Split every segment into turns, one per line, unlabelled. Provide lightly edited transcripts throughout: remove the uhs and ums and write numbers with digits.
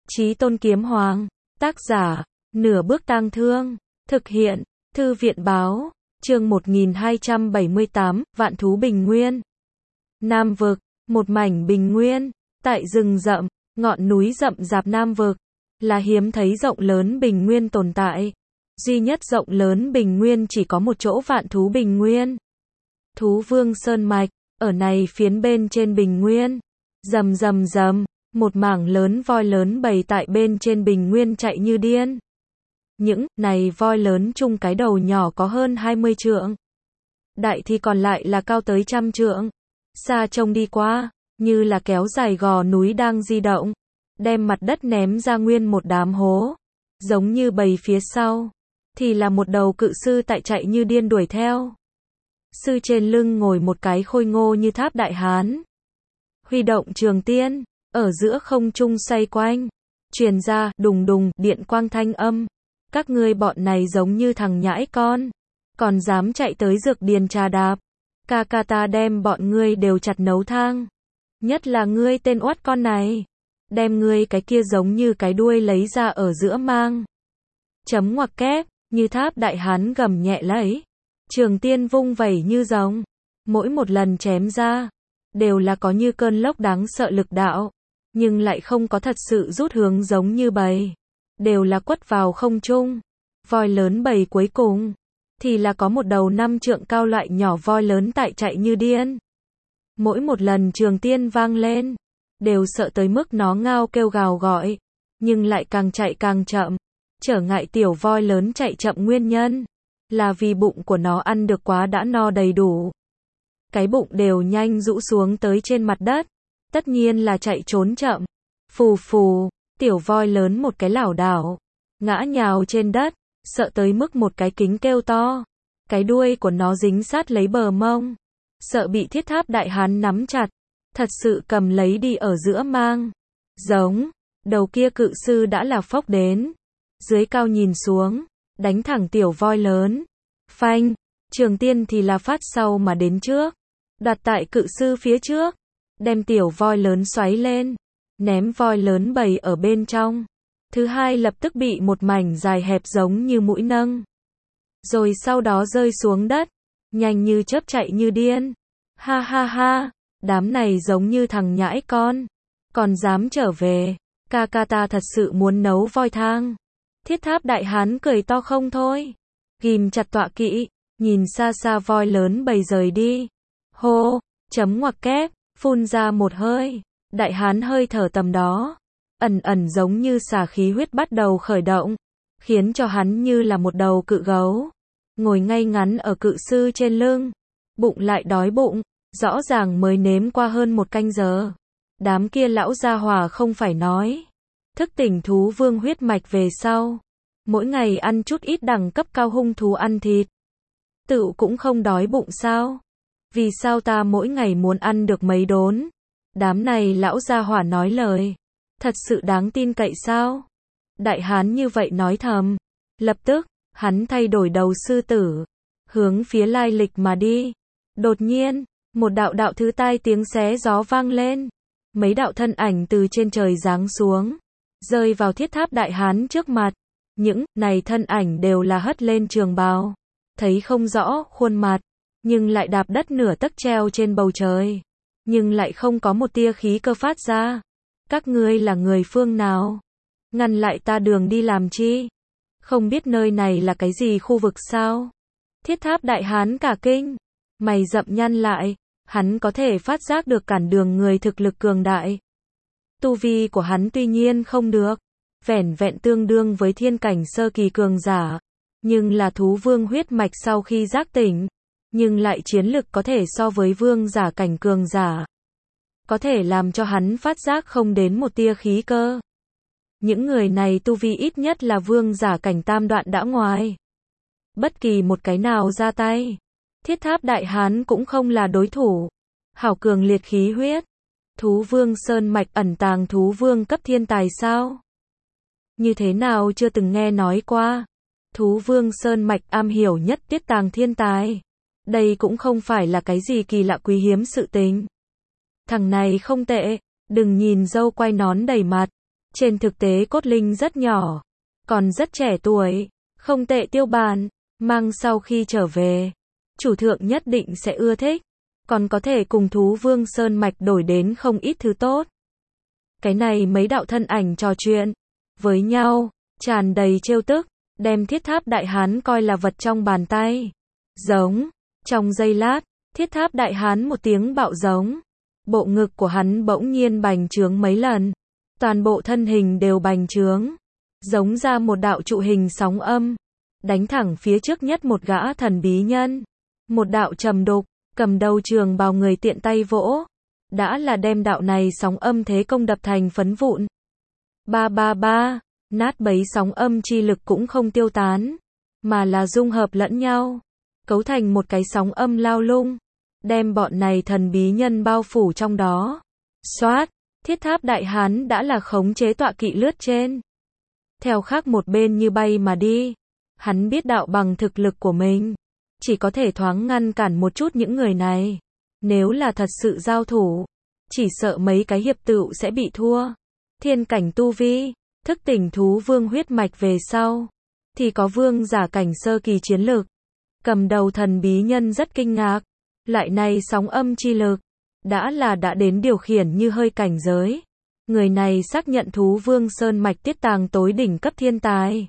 Chí Tôn Kiếm Hoàng. Tác giả, Nửa Bước Tang Thương. Thực hiện, Thư viện Báo. Chương 1278, Vạn Thú Bình Nguyên. Nam Vực, một mảnh bình nguyên. Tại rừng rậm, ngọn núi rậm rạp Nam Vực, là hiếm thấy rộng lớn bình nguyên tồn tại. Duy nhất rộng lớn bình nguyên chỉ có một chỗ Vạn Thú Bình Nguyên. Thú Vương Sơn Mạch, ở này phiến bên trên bình nguyên. Rầm rầm rầm, một mảng lớn voi lớn bầy tại bên trên bình nguyên chạy như điên. Những này voi lớn chung cái đầu nhỏ có hơn 20 trượng. Đại thì còn lại là cao tới 100 trượng. Xa trông đi qua, như là kéo dài gò núi đang di động, đem mặt đất ném ra nguyên một đám hố. Giống như bầy phía sau, thì là một đầu cự sư tại chạy như điên đuổi theo. Sư trên lưng ngồi một cái khôi ngô như tháp đại hán. Huy động trường tiên, ở giữa không trung xoay quanh. Truyền ra, đùng đùng, điện quang thanh âm. Các ngươi bọn này giống như thằng nhãi con. Còn dám chạy tới dược điền trà đạp. Ca ca ta đem bọn ngươi đều chặt nấu thang. Nhất là ngươi tên oát con này. Đem ngươi cái kia giống như cái đuôi lấy ra ở giữa mang. Chấm ngoặc kép, như tháp đại hán gầm nhẹ lấy. Trường tiên vung vẩy như rồng. Mỗi một lần chém ra, đều là có như cơn lốc đáng sợ lực đạo. Nhưng lại không có thật sự rút hướng giống như bầy. Đều là quất vào không trung. Voi lớn bầy cuối cùng, thì là có một đầu 5 trượng cao loại nhỏ voi lớn tại chạy như điên. Mỗi một lần trường tiên vang lên, đều sợ tới mức nó ngao kêu gào gọi. Nhưng lại càng chạy càng chậm. Trở ngại tiểu voi lớn chạy chậm nguyên nhân, là vì bụng của nó ăn được quá đã no đầy đủ. Cái bụng đều nhanh rũ xuống tới trên mặt đất. Tất nhiên là chạy trốn chậm. Phù phù, tiểu voi lớn một cái lảo đảo, ngã nhào trên đất, sợ tới mức một cái kính kêu to. Cái đuôi của nó dính sát lấy bờ mông, sợ bị thiết tháp đại hán nắm chặt, thật sự cầm lấy đi ở giữa mang. Giống, đầu kia cự sư đã là phốc đến. Dưới cao nhìn xuống, đánh thẳng tiểu voi lớn. Phanh, trường tiên thì là phát sau mà đến trước. Đặt tại cự sư phía trước. Đem tiểu voi lớn xoáy lên. Ném voi lớn bầy ở bên trong. Thứ hai lập tức bị một mảnh dài hẹp giống như mũi nâng. Rồi sau đó rơi xuống đất. Nhanh như chớp chạy như điên. Ha ha ha, đám này giống như thằng nhãi con. Còn dám trở về. Ca ca ta thật sự muốn nấu voi thang. Thiết tháp đại hán cười to không thôi. Ghim chặt tọa kỵ, nhìn xa xa voi lớn bầy rời đi. Hô, chấm ngoặc kép, phun ra một hơi. Đại hán hơi thở tầm đó, ẩn ẩn giống như xà khí huyết bắt đầu khởi động, khiến cho hắn như là một đầu cự gấu, ngồi ngay ngắn ở cự sư trên lưng. Bụng lại đói bụng, rõ ràng mới nếm qua hơn 1 canh giờ. Đám kia lão gia hỏa không phải nói. Thức tỉnh thú vương huyết mạch về sau, mỗi ngày ăn chút ít đẳng cấp cao hung thú ăn thịt. Tự cũng không đói bụng sao? Vì sao ta mỗi ngày muốn ăn được mấy đốn? Đám này lão gia hỏa nói lời. Thật sự đáng tin cậy sao? Đại hán như vậy nói thầm. Lập tức, hắn thay đổi đầu sư tử. Hướng phía lai lịch mà đi. Đột nhiên, một đạo đạo thứ tai tiếng xé gió vang lên. Mấy đạo thân ảnh từ trên trời giáng xuống. Rơi vào thiết tháp đại hán trước mặt. Những này thân ảnh đều là hất lên trường bào. Thấy không rõ khuôn mặt. Nhưng lại đạp đất nửa tấc treo trên bầu trời. Nhưng lại không có một tia khí cơ phát ra. Các ngươi là người phương nào? Ngăn lại ta đường đi làm chi? Không biết nơi này là cái gì khu vực sao? Thiết tháp đại hán cả kinh. Mày rậm nhăn lại. Hắn có thể phát giác được cản đường người thực lực cường đại. Tu vi của hắn tuy nhiên không được. Vẻn vẹn tương đương với thiên cảnh sơ kỳ cường giả. Nhưng là thú vương huyết mạch sau khi giác tỉnh. Nhưng lại chiến lực có thể so với vương giả cảnh cường giả. Có thể làm cho hắn phát giác không đến một tia khí cơ. Những người này tu vi ít nhất là vương giả cảnh tam đoạn đã ngoài. Bất kỳ một cái nào ra tay, thiết tháp đại hán cũng không là đối thủ. Hảo cường liệt khí huyết. Thú vương sơn mạch ẩn tàng thú vương cấp thiên tài sao? Như thế nào chưa từng nghe nói qua. Thú vương sơn mạch am hiểu nhất tiết tàng thiên tài. Đây cũng không phải là cái gì kỳ lạ quý hiếm sự tình. Thằng này không tệ, đừng nhìn dâu quay nón đầy mặt. Trên thực tế cốt linh rất nhỏ, còn rất trẻ tuổi, không tệ tiêu bản, mang sau khi trở về, chủ thượng nhất định sẽ ưa thích, còn có thể cùng thú vương sơn mạch đổi đến không ít thứ tốt. Cái này mấy đạo thân ảnh trò chuyện với nhau, tràn đầy trêu tức, đem thiết tháp đại hán coi là vật trong bàn tay. Giống, trong giây lát, thiết tháp đại hán một tiếng bạo giống, bộ ngực của hắn bỗng nhiên bành trướng mấy lần, toàn bộ thân hình đều bành trướng, giống ra một đạo trụ hình sóng âm, đánh thẳng phía trước nhất một gã thần bí nhân. Một đạo trầm đục, cầm đầu trường bào người tiện tay vỗ, đã là đem đạo này sóng âm thế công đập thành phấn vụn. Ba ba ba, nát bấy sóng âm chi lực cũng không tiêu tán, mà là dung hợp lẫn nhau, cấu thành một cái sóng âm lao lung, đem bọn này thần bí nhân bao phủ trong đó. Xoát, thiết tháp đại hán đã là khống chế tọa kỵ lướt trên, theo khác một bên như bay mà đi. Hắn biết đạo bằng thực lực của mình, chỉ có thể thoáng ngăn cản một chút những người này. Nếu là thật sự giao thủ, chỉ sợ mấy cái hiệp tựu sẽ bị thua. Thiên cảnh tu vi, thức tỉnh thú vương huyết mạch về sau, thì có vương giả cảnh sơ kỳ chiến lực. Cầm đầu thần bí nhân rất kinh ngạc, lại này sóng âm chi lực, đã đến điều khiển như hơi cảnh giới. Người này xác nhận thú vương sơn mạch tiết tàng tối đỉnh cấp thiên tài.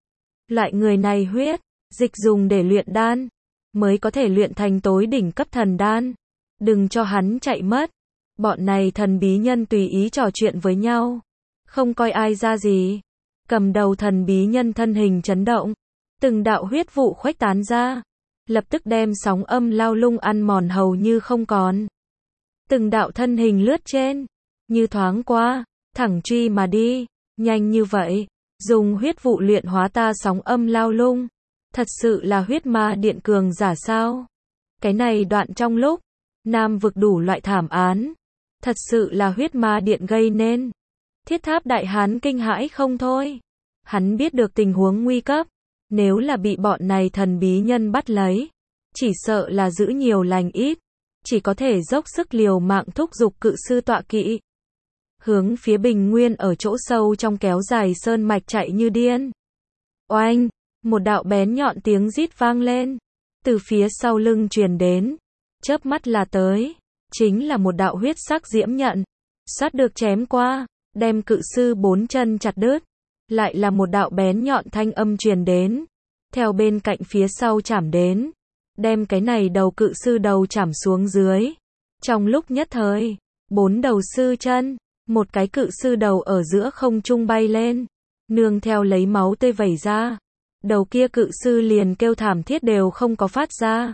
Lại người này huyết, dịch dùng để luyện đan, mới có thể luyện thành tối đỉnh cấp thần đan. Đừng cho hắn chạy mất. Bọn này thần bí nhân tùy ý trò chuyện với nhau, không coi ai ra gì. Cầm đầu thần bí nhân thân hình chấn động, từng đạo huyết vụ khuếch tán ra, lập tức đem sóng âm lao lung ăn mòn hầu như không còn. Từng đạo thân hình lướt trên, như thoáng qua, thẳng truy mà đi, nhanh như vậy, dùng huyết vụ luyện hóa ta sóng âm lao lung, thật sự là huyết ma điện cường giả sao? Cái này đoạn trong lúc Nam vực đủ loại thảm án, thật sự là huyết ma điện gây nên. Thiết tháp đại hán kinh hãi không thôi. Hắn biết được tình huống nguy cấp, nếu là bị bọn này thần bí nhân bắt lấy, chỉ sợ là giữ nhiều lành ít, chỉ có thể dốc sức liều mạng thúc giục cự sư tọa kỵ. Hướng phía bình nguyên ở chỗ sâu trong kéo dài sơn mạch chạy như điên. Oanh, một đạo bén nhọn tiếng rít vang lên, từ phía sau lưng truyền đến, chớp mắt là tới, chính là một đạo huyết sắc diễm nhận, sát được chém qua, đem cự sư bốn chân chặt đứt. Lại là một đạo bén nhọn thanh âm truyền đến, theo bên cạnh phía sau chảm đến, đem cái này đầu cự sư đầu chảm xuống dưới. Trong lúc nhất thời, bốn đầu sư chân, một cái cự sư đầu ở giữa không trung bay lên, nương theo lấy máu tươi vẩy ra. Đầu kia cự sư liền kêu thảm thiết đều không có phát ra.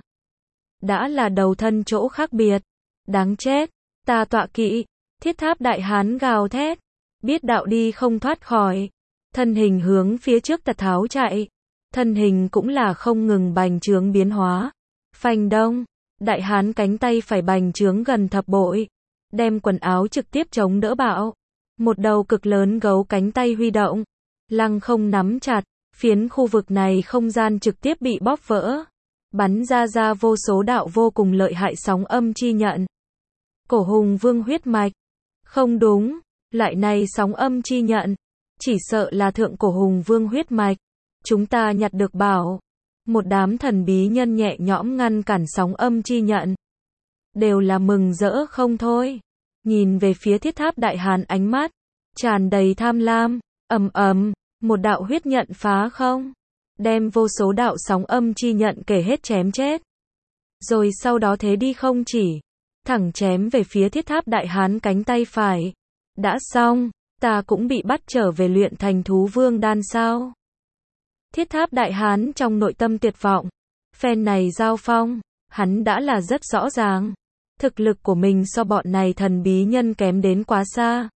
Đã là đầu thân chỗ khác biệt. Đáng chết, ta tọa kỵ. Thiết tháp đại hán gào thét, biết đạo đi không thoát khỏi, thân hình hướng phía trước tật tháo chạy, thân hình cũng là không ngừng bành trướng biến hóa. Phanh đông, đại hán cánh tay phải bành trướng gần thập bội, đem quần áo trực tiếp chống đỡ bạo. Một đầu cực lớn gấu cánh tay huy động, lăng không nắm chặt, phiến khu vực này không gian trực tiếp bị bóp vỡ, bắn ra vô số đạo vô cùng lợi hại sóng âm chi nhận. Cổ hùng vương huyết mạch. Không đúng, lại này sóng âm chi nhận, chỉ sợ là thượng cổ hùng vương huyết mạch. Chúng ta nhặt được bảo. Một đám thần bí nhân nhẹ nhõm ngăn cản sóng âm chi nhận, đều là mừng rỡ không thôi. Nhìn về phía thiết tháp đại hán ánh mắt tràn đầy tham lam. Ầm ầm, một đạo huyết nhận phá không, đem vô số đạo sóng âm chi nhận kể hết chém chết. Rồi sau đó thế đi không chỉ, thẳng chém về phía thiết tháp đại hán cánh tay phải. Đã xong, ta cũng bị bắt trở về luyện thành thú vương đan sao? Thiết tháp đại hán trong nội tâm tuyệt vọng. Phen này giao phong, hắn đã là rất rõ ràng. Thực lực của mình so bọn này thần bí nhân kém đến quá xa.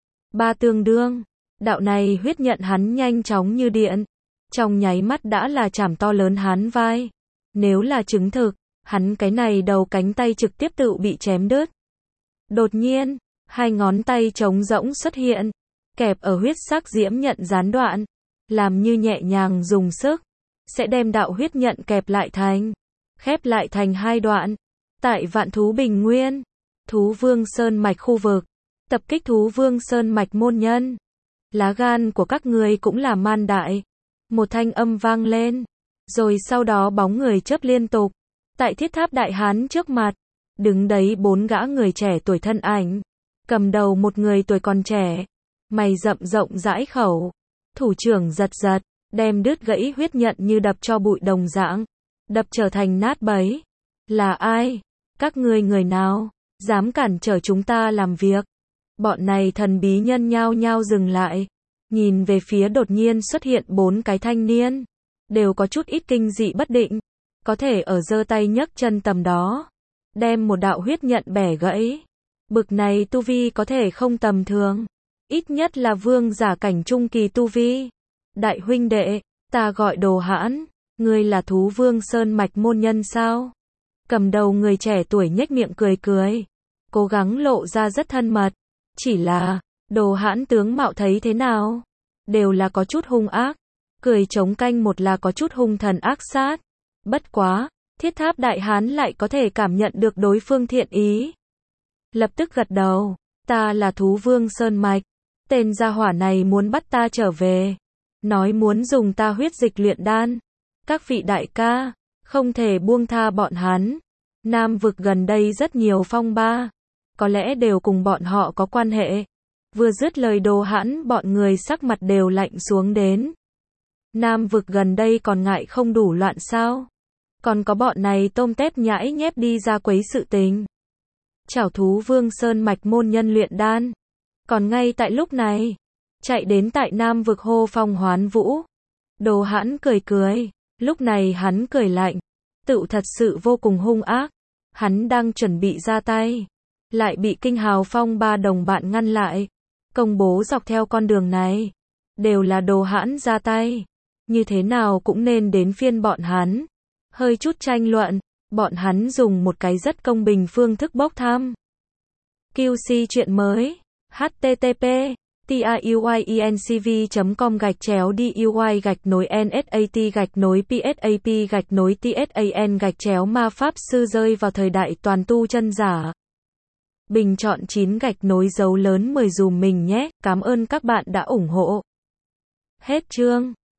Ba tương đương, đạo này huyết nhận hắn nhanh chóng như điện. Trong nháy mắt đã là chảm to lớn hắn vai. Nếu là chứng thực, hắn cái này đầu cánh tay trực tiếp tự bị chém đứt. Đột nhiên, hai ngón tay trống rỗng xuất hiện, kẹp ở huyết sắc diễm nhận gián đoạn, làm như nhẹ nhàng dùng sức, sẽ đem đạo huyết nhận kẹp lại thành, khép lại thành hai đoạn. Tại Vạn Thú Bình Nguyên, Thú Vương Sơn Mạch khu vực, tập kích Thú Vương Sơn Mạch môn nhân. Lá gan của các ngươi cũng là man đại. Một thanh âm vang lên. Rồi sau đó bóng người chớp liên tục. Tại thiết tháp đại hán trước mặt, đứng đấy 4 gã người trẻ tuổi thân ảnh. Cầm đầu một người tuổi còn trẻ, mày rậm rộng rãi khẩu. Thủ trưởng giật giật, đem đứt gãy huyết nhận như đập cho bụi đồng dạng. Đập trở thành nát bấy. Là ai? Các ngươi người nào? Dám cản trở chúng ta làm việc? Bọn này thần bí nhân nhao nhao dừng lại. Nhìn về phía đột nhiên xuất hiện 4 cái thanh niên. Đều có chút ít kinh dị bất định. Có thể ở giơ tay nhấc chân tầm đó. Đem một đạo huyết nhận bẻ gãy. Bực này tu vi có thể không tầm thường. Ít nhất là vương giả cảnh trung kỳ tu vi. Đại huynh đệ, ta gọi Đồ Hãn. Ngươi là Thú Vương Sơn Mạch môn nhân sao? Cầm đầu người trẻ tuổi nhếch miệng cười cười. Cố gắng lộ ra rất thân mật. Chỉ là, Đồ Hãn tướng mạo thấy thế nào? Đều là có chút hung ác. Cười chống canh một là có chút hung thần ác sát. Bất quá, thiết tháp đại hán lại có thể cảm nhận được đối phương thiện ý. Lập tức gật đầu. Ta là Thú Vương Sơn Mạch. Tên gia hỏa này muốn bắt ta trở về. Nói muốn dùng ta huyết dịch luyện đan. Các vị đại ca, không thể buông tha bọn hắn. Nam vực gần đây rất nhiều phong ba. Có lẽ đều cùng bọn họ có quan hệ. Vừa dứt lời Đồ Hãn, bọn người sắc mặt đều lạnh xuống đến. Nam vực gần đây còn ngại không đủ loạn sao? Còn có bọn này tôm tép nhãi nhép đi ra quấy sự tình. Chảo Thú Vương Sơn Mạch môn nhân luyện đan. Còn ngay tại lúc này, chạy đến tại Nam vực hô phong hoán vũ. Đồ Hãn cười cười. Lúc này hắn cười lạnh. Tựu thật sự vô cùng hung ác. Hắn đang chuẩn bị ra tay. Lại bị Kinh Hào Phong ba đồng bạn ngăn lại. Công bố dọc theo con đường này. Đều là Đồ Hãn ra tay. Như thế nào cũng nên đến phiên bọn hắn. Hơi chút tranh luận. Bọn hắn dùng một cái rất công bình phương thức bốc thăm. QC chuyện mới. http tiuy.cv.com/DUI-NSAT-PSAP-TSAN ma pháp sư rơi vào thời đại toàn tu chân giả. Bình chọn 9 dấu lớn 10 dùm mình nhé, cảm ơn các bạn đã ủng hộ. Hết chương.